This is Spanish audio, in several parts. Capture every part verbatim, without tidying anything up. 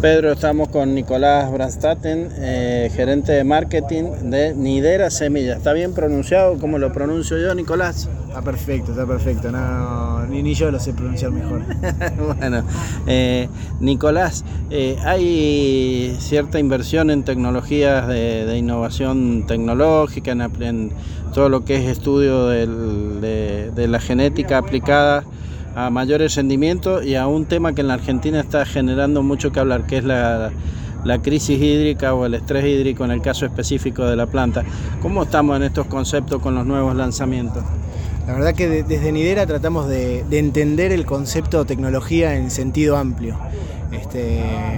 Pedro, estamos con Nicolás Brandstatten, eh, gerente de marketing de Nidera Semillas. ¿Está bien pronunciado? ¿Cómo lo pronuncio yo, Nicolás? Está perfecto, está perfecto. No, ni, ni yo lo sé pronunciar mejor. Bueno, eh, Nicolás, eh, hay cierta inversión en tecnologías de, de innovación tecnológica, en, en todo lo que es estudio del, de, de la genética aplicada a mayores rendimientos y a un tema que en la Argentina está generando mucho que hablar, que es la, la crisis hídrica o el estrés hídrico en el caso específico de la planta. ¿Cómo estamos en estos conceptos con los nuevos lanzamientos? La verdad que de, desde Nidera tratamos de, de entender el concepto tecnología en sentido amplio. Este,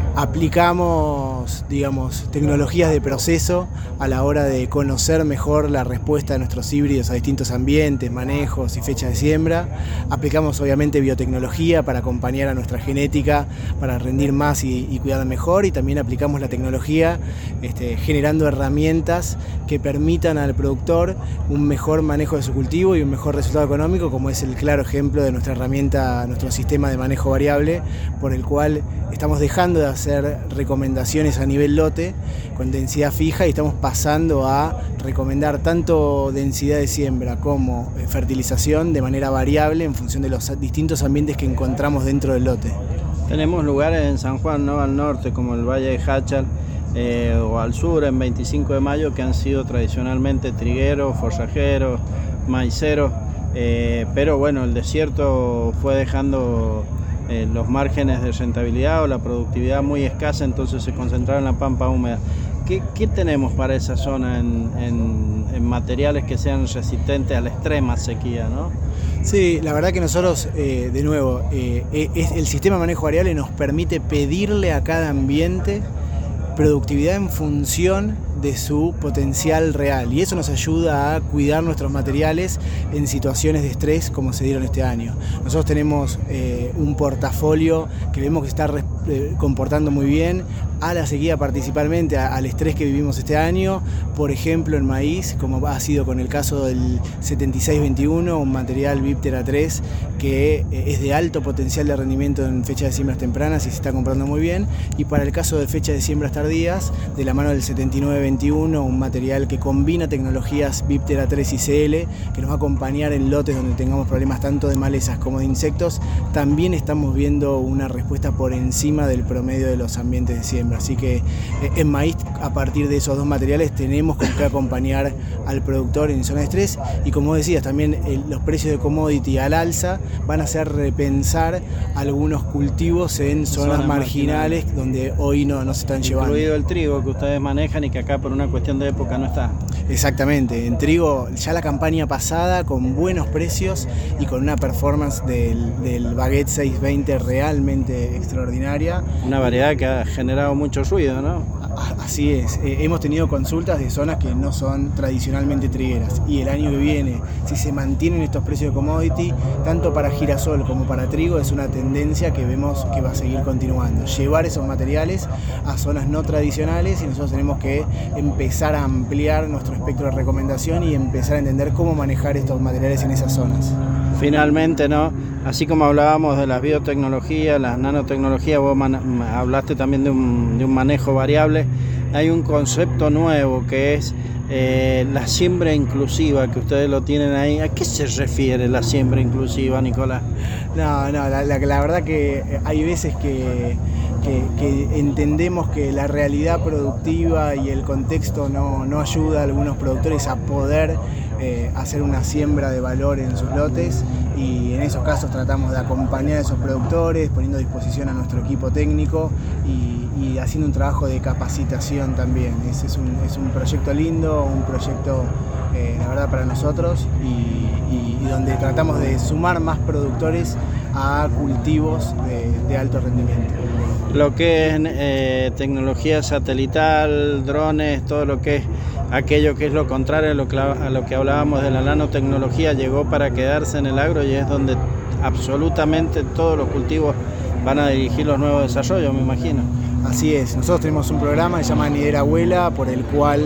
aplicamos, digamos, tecnologías de proceso a la hora de conocer mejor la respuesta de nuestros híbridos a distintos ambientes, manejos y fechas de siembra. Aplicamos obviamente biotecnología para acompañar a nuestra genética, para rendir más y, y cuidar mejor, y también aplicamos la tecnología este, generando herramientas que permitan al productor un mejor manejo de su cultivo y un mejor resultado económico, como es el claro ejemplo de nuestra herramienta, nuestro sistema de manejo variable, por el cual estamos dejando de hacer recomendaciones a nivel lote con densidad fija y estamos pasando a recomendar tanto densidad de siembra como fertilización de manera variable en función de los distintos ambientes que encontramos dentro del lote. Tenemos lugares en San Juan, ¿no?, al norte, como el Valle de Jáchal, eh, o al sur, en veinticinco de mayo, que han sido tradicionalmente trigueros, forrajeros, maiceros, eh, pero bueno, el desierto fue dejando Eh, los márgenes de rentabilidad o la productividad muy escasa, entonces se concentraron en la pampa húmeda. ¿Qué, qué tenemos para esa zona en, en, en materiales que sean resistentes a la extrema sequía, ¿no? Sí, la verdad que nosotros, eh, de nuevo, eh, es, el sistema de manejo variable nos permite pedirle a cada ambiente productividad en función de su potencial real, y eso nos ayuda a cuidar nuestros materiales en situaciones de estrés como se dieron este año. Nosotros tenemos eh, un portafolio que vemos que está eh, comportando muy bien a la sequía, principalmente a, al estrés que vivimos este año, por ejemplo en maíz, como ha sido con el caso del setenta y seis veintiuno, un material Viptera tres que eh, es de alto potencial de rendimiento en fecha de siembras tempranas y se está comprando muy bien, y para el caso de fecha de siembras tardías, de la mano del setenta y nueve veintiuno, un material que combina tecnologías Viptera tres y C L, que nos va a acompañar en lotes donde tengamos problemas tanto de malezas como de insectos. También estamos viendo una respuesta por encima del promedio de los ambientes de siembra, así que eh, en maíz, a partir de esos dos materiales, tenemos que acompañar al productor en zona de estrés, y como decías, también el, los precios de commodity al alza van a hacer repensar algunos cultivos en zonas, zonas marginales, marginales donde hoy no, no se están llevando. Incluido el trigo que ustedes manejan y que acá por una cuestión de época no está. Exactamente, en trigo ya la campaña pasada con buenos precios y con una performance del, del Baguette seiscientos veinte realmente extraordinaria. Una variedad que ha generado mucho ruido, ¿no? Así es, eh, hemos tenido consultas de zonas que no son tradicionalmente trigueras, y el año que viene, si se mantienen estos precios de commodity, tanto para girasol como para trigo, es una tendencia que vemos que va a seguir continuando. Llevar esos materiales a zonas no tradicionales, y nosotros tenemos que empezar a ampliar nuestro espectro de recomendación y empezar a entender cómo manejar estos materiales en esas zonas. Finalmente, ¿no? Así como hablábamos de las biotecnologías, las nanotecnologías, vos man- hablaste también de un, de un manejo variable. Hay un concepto nuevo que es eh, la siembra inclusiva, que ustedes lo tienen ahí. ¿A qué se refiere la siembra inclusiva, Nicolás? No, no, la, la, la verdad que hay veces que, que, que entendemos que la realidad productiva y el contexto no, no ayuda a algunos productores a poder eh, hacer una siembra de valor en sus lotes, y en esos casos tratamos de acompañar a esos productores, poniendo a disposición a nuestro equipo técnico y, y haciendo un trabajo de capacitación también. Ese es un, es un proyecto lindo, un proyecto eh, la verdad para nosotros, y, y, y donde tratamos de sumar más productores a cultivos de, de alto rendimiento. Lo que es eh, tecnología satelital, drones, todo lo que es aquello que es lo contrario a lo que, a lo que hablábamos de la nanotecnología, llegó para quedarse en el agro, y es donde absolutamente todos los cultivos van a dirigir los nuevos desarrollos, me imagino. Así es, nosotros tenemos un programa que se llama Nidera Abuela, por el cual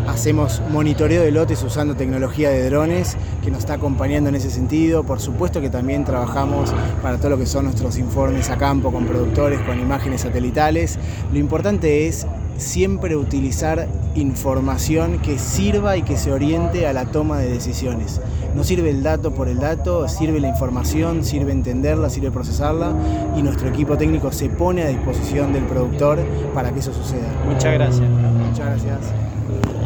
hacemos monitoreo de lotes usando tecnología de drones que nos está acompañando en ese sentido. Por supuesto que también trabajamos para todo lo que son nuestros informes a campo con productores, con imágenes satelitales. Lo importante es siempre utilizar información que sirva y que se oriente a la toma de decisiones. No sirve el dato por el dato, sirve la información, sirve entenderla, sirve procesarla, y nuestro equipo técnico se pone a disposición del productor para que eso suceda. Muchas gracias. Muchas gracias.